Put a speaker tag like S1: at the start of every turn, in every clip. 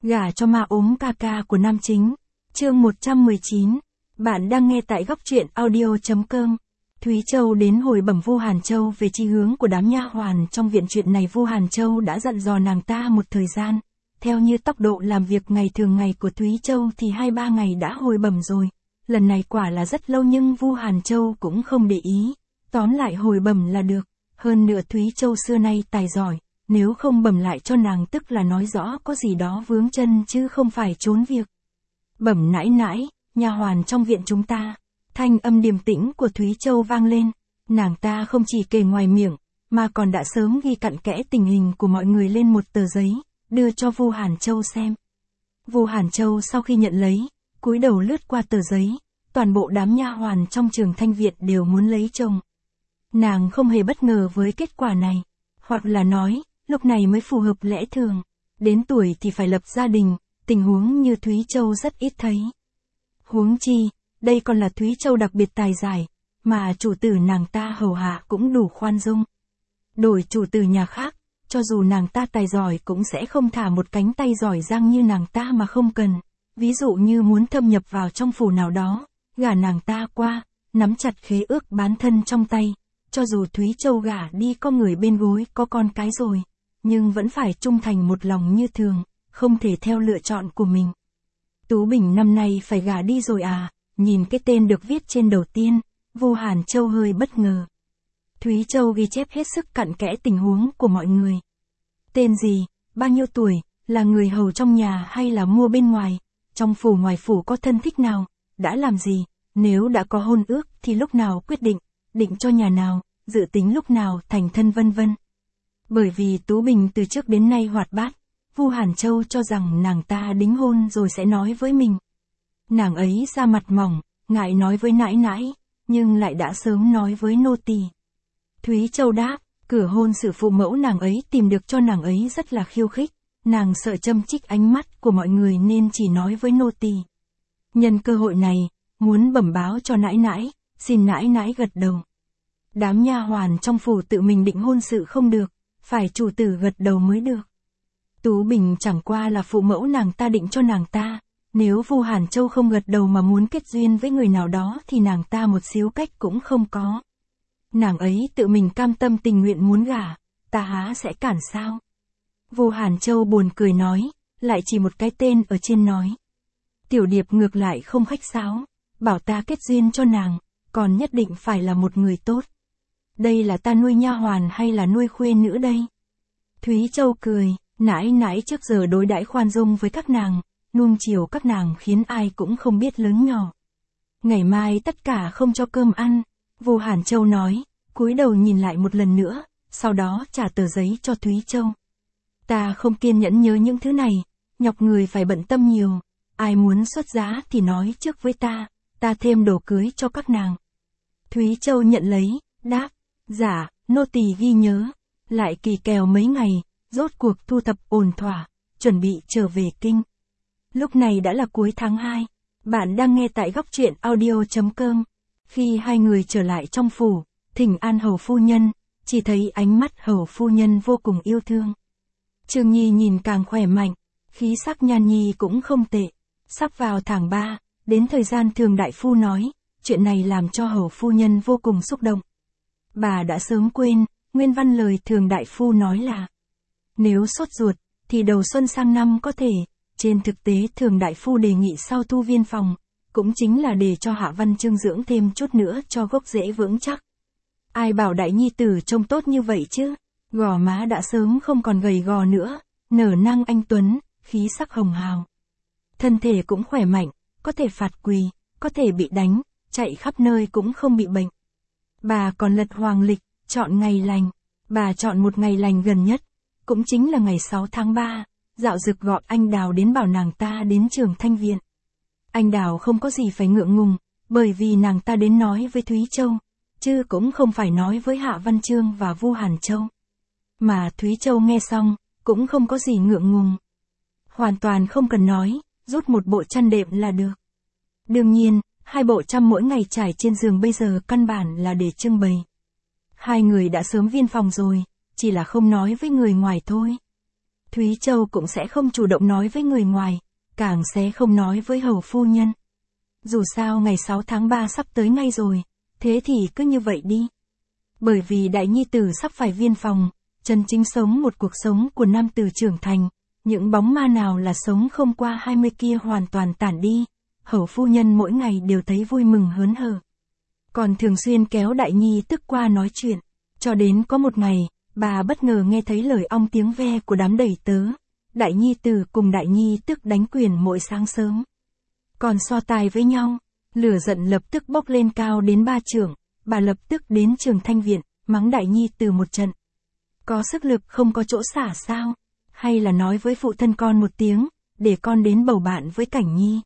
S1: Gả cho ma ốm ca ca của nam chính. Chương 119. Bạn đang nghe tại góc truyện audio.com. Thúy Châu đến hồi bẩm Vu Hàn Châu về chí hướng của đám nha hoàn trong viện. Chuyện này Vu Hàn Châu đã dặn dò nàng ta một thời gian. Theo như tốc độ làm việc ngày thường ngày của Thúy Châu thì 2-3 ngày đã hồi bẩm rồi. Lần này quả là rất lâu nhưng Vu Hàn Châu cũng không để ý. Tóm lại hồi bẩm là được. Hơn nữa Thúy Châu xưa nay tài giỏi. Nếu không bẩm lại cho nàng tức là nói rõ có gì đó vướng chân chứ không phải trốn việc. Bẩm nãi nãi, nha hoàn trong viện chúng ta. Thanh âm điềm tĩnh của Thúy Châu vang lên. Nàng ta không chỉ kể ngoài miệng, mà còn đã sớm ghi cặn kẽ tình hình của mọi người lên một tờ giấy, đưa cho Vu Hàn Châu xem. Vu Hàn Châu sau khi nhận lấy, cúi đầu lướt qua tờ giấy, toàn bộ đám nha hoàn trong Trường Thanh Viện đều muốn lấy chồng. Nàng không hề bất ngờ với kết quả này, hoặc là nói, lúc này mới phù hợp lẽ thường. Đến tuổi thì phải lập gia đình, tình huống như Thúy Châu rất ít thấy. Huống chi, đây còn là Thúy Châu đặc biệt tài giỏi, mà chủ tử nàng ta hầu hạ cũng đủ khoan dung. Đổi chủ tử nhà khác, cho dù nàng ta tài giỏi cũng sẽ không thả một cánh tay giỏi giang như nàng ta mà không cần. Ví dụ như muốn thâm nhập vào trong phủ nào đó, gả nàng ta qua, nắm chặt khế ước bán thân trong tay. Cho dù Thúy Châu gả đi có người bên gối có con cái rồi, nhưng vẫn phải trung thành một lòng như thường, không thể theo lựa chọn của mình. Tú Bình năm nay phải gả đi rồi à? Nhìn cái tên được viết trên đầu tiên, Vu Hàn Châu hơi bất ngờ. Thúy Châu ghi chép hết sức cặn kẽ tình huống của mọi người. Tên gì, bao nhiêu tuổi, là người hầu trong nhà hay là mua bên ngoài, trong phủ ngoài phủ có thân thích nào, đã làm gì, nếu đã có hôn ước thì lúc nào quyết định cho nhà nào, dự tính lúc nào thành thân vân vân. Bởi vì Tú Bình từ trước đến nay hoạt bát, Vu Hàn Châu cho rằng nàng ta đính hôn rồi sẽ nói với mình. Nàng ấy ra mặt mỏng, ngại nói với nãi nãi, nhưng lại đã sớm nói với nô tỳ. Thúy Châu đáp, cửa hôn sự phụ mẫu nàng ấy tìm được cho nàng ấy rất là khiêu khích, nàng sợ châm chích ánh mắt của mọi người nên chỉ nói với nô tỳ. Nhân cơ hội này, muốn bẩm báo cho nãi nãi, xin nãi nãi gật đầu. Đám nha hoàn trong phủ tự mình định hôn sự không được, phải chủ tử gật đầu mới được. Tú Bình chẳng qua là phụ mẫu nàng ta định cho nàng ta, nếu Vu Hàn Châu không gật đầu mà muốn kết duyên với người nào đó thì nàng ta một xíu cách cũng không có. Nàng ấy tự mình cam tâm tình nguyện muốn gả, ta há sẽ cản sao? Vu Hàn Châu buồn cười nói, lại chỉ một cái tên ở trên nói. Tiểu Điệp ngược lại không khách sáo, bảo ta kết duyên cho nàng, còn nhất định phải là một người tốt. Đây là ta nuôi nha hoàn hay là nuôi khuê nữ đây? Thúy Châu cười, nãi nãi trước giờ đối đãi khoan dung với các nàng, nuông chiều các nàng khiến ai cũng không biết lớn nhỏ. Ngày mai tất cả không cho cơm ăn, Vu Hàn Châu nói, cúi đầu nhìn lại một lần nữa, sau đó trả tờ giấy cho Thúy Châu. Ta không kiên nhẫn nhớ những thứ này, nhọc người phải bận tâm nhiều, ai muốn xuất giá thì nói trước với ta thêm đồ cưới cho các nàng. Thúy Châu nhận lấy, đáp, dạ, nô tỳ ghi nhớ, lại kỳ kèo mấy ngày, rốt cuộc thu thập ổn thỏa, chuẩn bị trở về kinh. Lúc này đã là cuối tháng 2, bạn đang nghe tại góc truyện audio.com. Khi hai người trở lại trong phủ, thỉnh an hầu phu nhân, chỉ thấy ánh mắt hầu phu nhân vô cùng yêu thương. Trương Nhi nhìn càng khỏe mạnh, khí sắc Nhan Nhi cũng không tệ. Sắp vào tháng 3, đến thời gian Thường đại phu nói, chuyện này làm cho hầu phu nhân vô cùng xúc động. Bà đã sớm quên, nguyên văn lời Thường đại phu nói là, nếu sốt ruột, thì đầu xuân sang năm có thể. Trên thực tế Thường đại phu đề nghị sau thu viên phòng, cũng chính là để cho Hạ Văn Chương dưỡng thêm chút nữa cho gốc rễ vững chắc. Ai bảo đại nhi tử trông tốt như vậy chứ, gò má đã sớm không còn gầy gò nữa, nở nang anh tuấn, khí sắc hồng hào. Thân thể cũng khỏe mạnh, có thể phạt quỳ, có thể bị đánh, chạy khắp nơi cũng không bị bệnh. Bà còn lật hoàng lịch, chọn ngày lành, bà chọn một ngày lành gần nhất, cũng chính là ngày 6 tháng 3, Dạo Dực gọi anh Đào đến bảo nàng ta đến Trường Thanh Viện. Anh Đào không có gì phải ngượng ngùng, bởi vì nàng ta đến nói với Thúy Châu, chứ cũng không phải nói với Hạ Văn Chương và Vu Hàn Châu. Mà Thúy Châu nghe xong, cũng không có gì ngượng ngùng. Hoàn toàn không cần nói, rút một bộ chăn đệm là được. Đương nhiên, 2 bộ chăn mỗi ngày trải trên giường bây giờ căn bản là để trưng bày. Hai người đã sớm viên phòng rồi, chỉ là không nói với người ngoài thôi. Thúy Châu cũng sẽ không chủ động nói với người ngoài, càng sẽ không nói với hầu phu nhân. Dù sao ngày 6 tháng 3 sắp tới ngay rồi, thế thì cứ như vậy đi. Bởi vì đại nhi tử sắp phải viên phòng, chân chính sống một cuộc sống của nam tử trưởng thành, những bóng ma nào là sống không qua 20 kia hoàn toàn tản đi, hầu phu nhân mỗi ngày đều thấy vui mừng hớn hở. Còn thường xuyên kéo đại nhi tức qua nói chuyện, cho đến có một ngày, bà bất ngờ nghe thấy lời ong tiếng ve của đám đầy tớ, đại nhi tử cùng đại nhi tức đánh quyền mỗi sáng sớm. Còn so tài với nhau, lửa giận lập tức bốc lên cao đến 3 trượng, bà lập tức đến trường thanh viện, mắng đại nhi tử một trận. Có sức lực không có chỗ xả sao? Hay là nói với phụ thân con một tiếng, để con đến bầu bạn với Cảnh Nhi.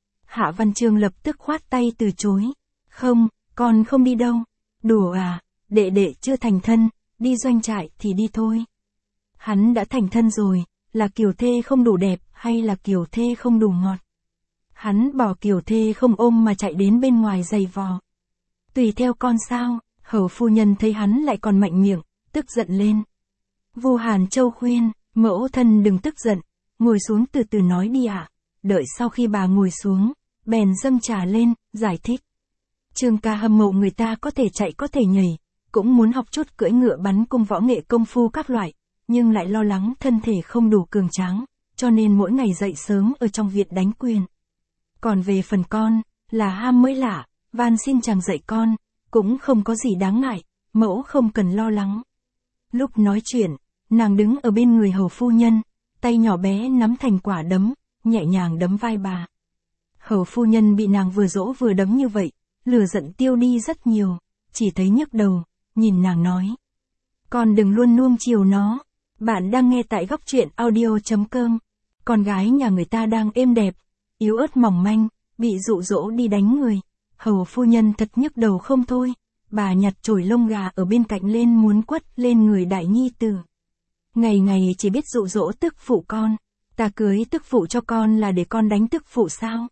S1: Hạ Văn Chương lập tức khoát tay từ chối. Không, con không đi đâu. Đùa à, đệ đệ chưa thành thân, đi doanh trại thì đi thôi. Hắn đã thành thân rồi, là kiều thê không đủ đẹp hay là kiều thê không đủ ngọt. Hắn bỏ kiều thê không ôm mà chạy đến bên ngoài giày vò. Tùy theo con sao, hầu phu nhân thấy hắn lại còn mạnh miệng, tức giận lên. Vu Hàn Châu khuyên, mẫu thân đừng tức giận, ngồi xuống từ từ nói đi ạ. Đợi sau khi bà ngồi xuống, bèn dâng trà lên, giải thích. Trương ca hâm mộ người ta có thể chạy có thể nhảy, cũng muốn học chút cưỡi ngựa bắn cung võ nghệ công phu các loại, nhưng lại lo lắng thân thể không đủ cường tráng, cho nên mỗi ngày dậy sớm ở trong viện đánh quyền. Còn về phần con, là ham mới lạ, van xin chàng dạy con, cũng không có gì đáng ngại, mẫu không cần lo lắng. Lúc nói chuyện, nàng đứng ở bên người hầu phu nhân, tay nhỏ bé nắm thành quả đấm, nhẹ nhàng đấm vai bà. Hầu phu nhân bị nàng vừa dỗ vừa đấm như vậy, lửa giận tiêu đi rất nhiều, chỉ thấy nhức đầu, nhìn nàng nói. Con đừng luôn nuông chiều nó. Bạn đang nghe tại góc truyện audio.com. Con gái nhà người ta đang êm đẹp, yếu ớt mỏng manh, bị dụ dỗ đi đánh người. Hầu phu nhân thật nhức đầu không thôi. Bà nhặt chổi lông gà ở bên cạnh lên muốn quất lên người đại nhi tử. Ngày ngày chỉ biết dụ dỗ tức phụ con. Ta cưới tức phụ cho con là để con đánh tức phụ sao?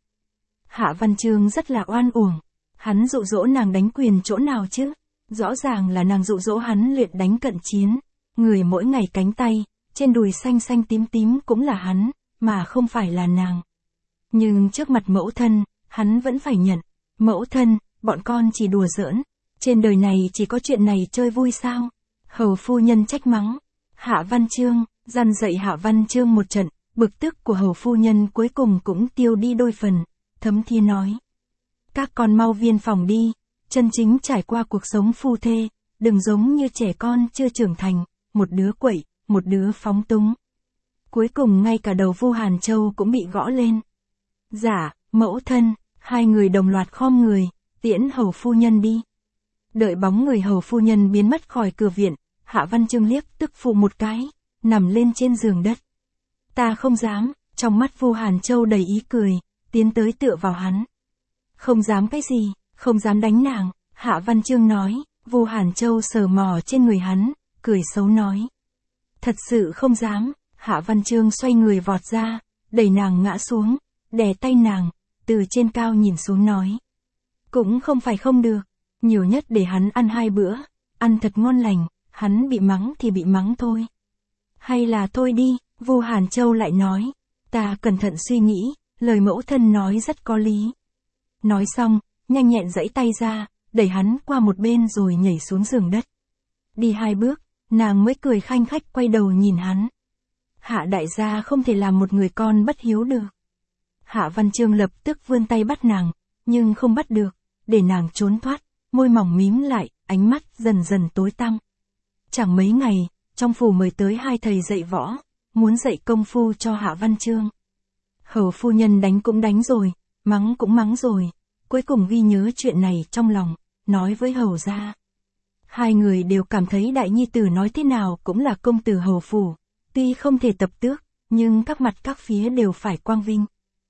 S1: Hạ Văn Chương rất là oan uổng. Hắn dụ dỗ nàng đánh quyền chỗ nào chứ? Rõ ràng là nàng dụ dỗ hắn luyện đánh cận chiến. Người mỗi ngày cánh tay, trên đùi xanh xanh tím tím cũng là hắn, mà không phải là nàng. Nhưng trước mặt mẫu thân, hắn vẫn phải nhận. Mẫu thân, bọn con chỉ đùa giỡn. Trên đời này chỉ có chuyện này chơi vui sao? Hầu phu nhân trách mắng. Hạ Văn Chương, dằn dạy Hạ Văn Chương một trận, bực tức của hầu phu nhân cuối cùng cũng tiêu đi đôi phần. Thấm Thi nói. Các con mau viên phòng đi, chân chính trải qua cuộc sống phu thê, đừng giống như trẻ con chưa trưởng thành, một đứa quậy, một đứa phóng túng. Cuối cùng ngay cả đầu Vu Hàn Châu cũng bị gõ lên. Dạ, mẫu thân, hai người đồng loạt khom người, tiễn hầu phu nhân đi. Đợi bóng người hầu phu nhân biến mất khỏi cửa viện, Hạ Văn Chương liếc tức phụ một cái, nằm lên trên giường đất. Ta không dám, trong mắt Vu Hàn Châu đầy ý cười, tiến tới tựa vào hắn. Không dám cái gì, không dám đánh nàng, Hạ Văn Chương nói. Vu Hàn Châu sờ mò trên người hắn, cười xấu nói. Thật sự không dám. Hạ Văn Chương xoay người vọt ra, đẩy nàng ngã xuống, đè tay nàng, từ trên cao nhìn xuống nói. Cũng không phải không được, nhiều nhất để hắn ăn 2 bữa, ăn thật ngon lành, hắn bị mắng thì bị mắng thôi. Hay là thôi đi, Vu Hàn Châu lại nói. Ta cẩn thận suy nghĩ, lời mẫu thân nói rất có lý. Nói xong, nhanh nhẹn giãy tay ra, đẩy hắn qua một bên rồi nhảy xuống giường đất. Đi 2 bước, nàng mới cười khanh khách quay đầu nhìn hắn. Hạ đại gia không thể làm một người con bất hiếu được. Hạ Văn Chương lập tức vươn tay bắt nàng, nhưng không bắt được, để nàng trốn thoát, môi mỏng mím lại, ánh mắt dần dần tối tăm. Chẳng mấy ngày, trong phủ mời tới 2 thầy dạy võ, muốn dạy công phu cho Hạ Văn Chương. Hầu phu nhân đánh cũng đánh rồi, mắng cũng mắng rồi, cuối cùng ghi nhớ chuyện này trong lòng, nói với hầu gia. 2 người đều cảm thấy đại nhi tử nói thế nào cũng là công tử hầu phủ, tuy không thể tập tước, nhưng các mặt các phía đều phải quang vinh.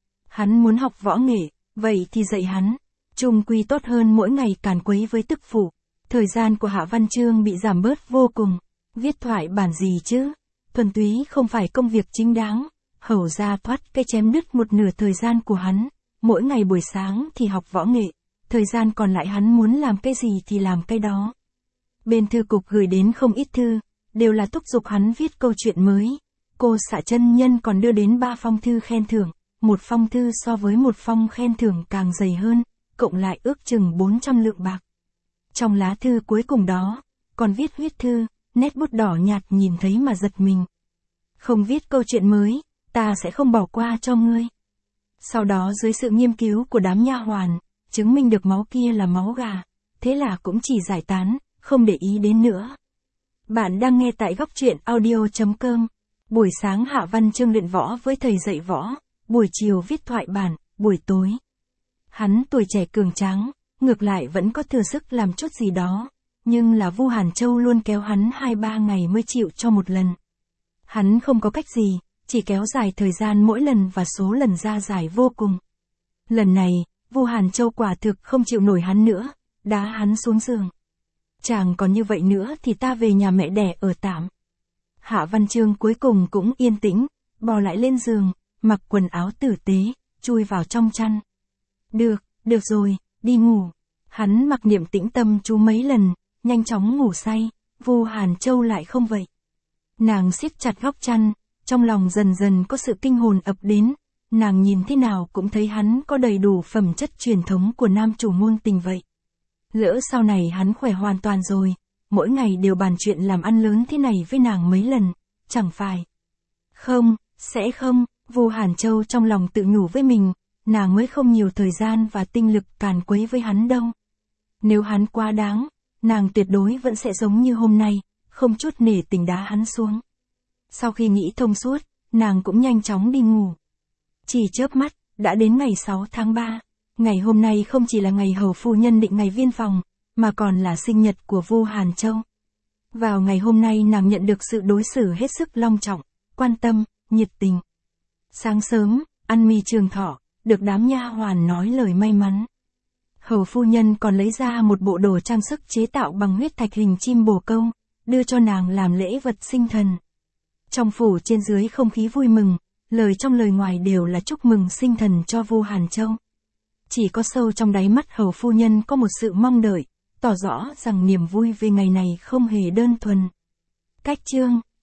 S1: Hắn muốn học võ nghệ, vậy thì dạy hắn, chung quy tốt hơn mỗi ngày càn quấy với tức phụ. Thời gian của Hạ Văn Chương bị giảm bớt vô cùng, viết thoại bản gì chứ, thuần túy không phải công việc chính đáng. Hầu gia thoát cái chém đứt một nửa thời gian của hắn, mỗi ngày buổi sáng thì học võ nghệ, thời gian còn lại hắn muốn làm cái gì thì làm cái đó. Bên thư cục gửi đến không ít thư, đều là thúc giục hắn viết câu chuyện mới, cô Xạ chân nhân còn đưa đến 3 phong thư khen thưởng, một phong thư so với một phong khen thưởng càng dày hơn, cộng lại ước chừng 400 lượng bạc. Trong lá thư cuối cùng đó, còn viết huyết thư, nét bút đỏ nhạt nhìn thấy mà giật mình. Không viết câu chuyện mới, ta sẽ không bỏ qua cho ngươi. Sau đó dưới sự nghiên cứu của đám nha hoàn, chứng minh được máu kia là máu gà, thế là cũng chỉ giải tán, không để ý đến nữa. Bạn đang nghe tại góc truyện audio.com. Buổi sáng Hạ Văn Chương luyện võ với thầy dạy võ, buổi chiều viết thoại bản, buổi tối. Hắn tuổi trẻ cường tráng, ngược lại vẫn có thừa sức làm chút gì đó, nhưng là Vu Hàn Châu luôn kéo hắn 2-3 ngày mới chịu cho một lần. Hắn không có cách gì, chỉ kéo dài thời gian mỗi lần và số lần ra dài vô cùng. Lần này, Vu Hàn Châu quả thực không chịu nổi hắn nữa, đá hắn xuống giường. Chàng còn như vậy nữa thì ta về nhà mẹ đẻ ở tạm. Hạ Văn Chương cuối cùng cũng yên tĩnh, bò lại lên giường, mặc quần áo tử tế, chui vào trong chăn. Được rồi, đi ngủ. Hắn mặc niệm tĩnh tâm chú mấy lần, nhanh chóng ngủ say, Vu Hàn Châu lại không vậy. Nàng siết chặt góc chăn, trong lòng dần dần có sự kinh hồn ập đến, nàng nhìn thế nào cũng thấy hắn có đầy đủ phẩm chất truyền thống của nam chủ ngôn tình vậy. Lỡ sau này hắn khỏe hoàn toàn rồi, mỗi ngày đều bàn chuyện làm ăn lớn thế này với nàng mấy lần, chẳng phải. Không, sẽ không, Vu Hàn Châu trong lòng tự nhủ với mình, nàng mới không nhiều thời gian và tinh lực càn quấy với hắn đâu. Nếu hắn quá đáng, nàng tuyệt đối vẫn sẽ giống như hôm nay, không chút nể tình đá hắn xuống. Sau khi nghĩ thông suốt, nàng cũng nhanh chóng đi ngủ. Chỉ chớp mắt, đã đến ngày 6 tháng 3. Ngày hôm nay không chỉ là ngày hầu phu nhân định ngày viên phòng, mà còn là sinh nhật của Vu Hàn Châu. Vào ngày hôm nay nàng nhận được sự đối xử hết sức long trọng, quan tâm, nhiệt tình. Sáng sớm, ăn mì trường thọ, được đám nha hoàn nói lời may mắn. Hầu phu nhân còn lấy ra một bộ đồ trang sức chế tạo bằng huyết thạch hình chim bồ câu, đưa cho nàng làm lễ vật sinh thần. Trong phủ trên dưới không khí vui mừng, lời trong lời ngoài đều là chúc mừng sinh thần cho Vu Hàn Châu. Chỉ có sâu trong đáy mắt hầu phu nhân có một sự mong đợi, tỏ rõ rằng niềm vui về ngày này không hề đơn thuần. Cách chương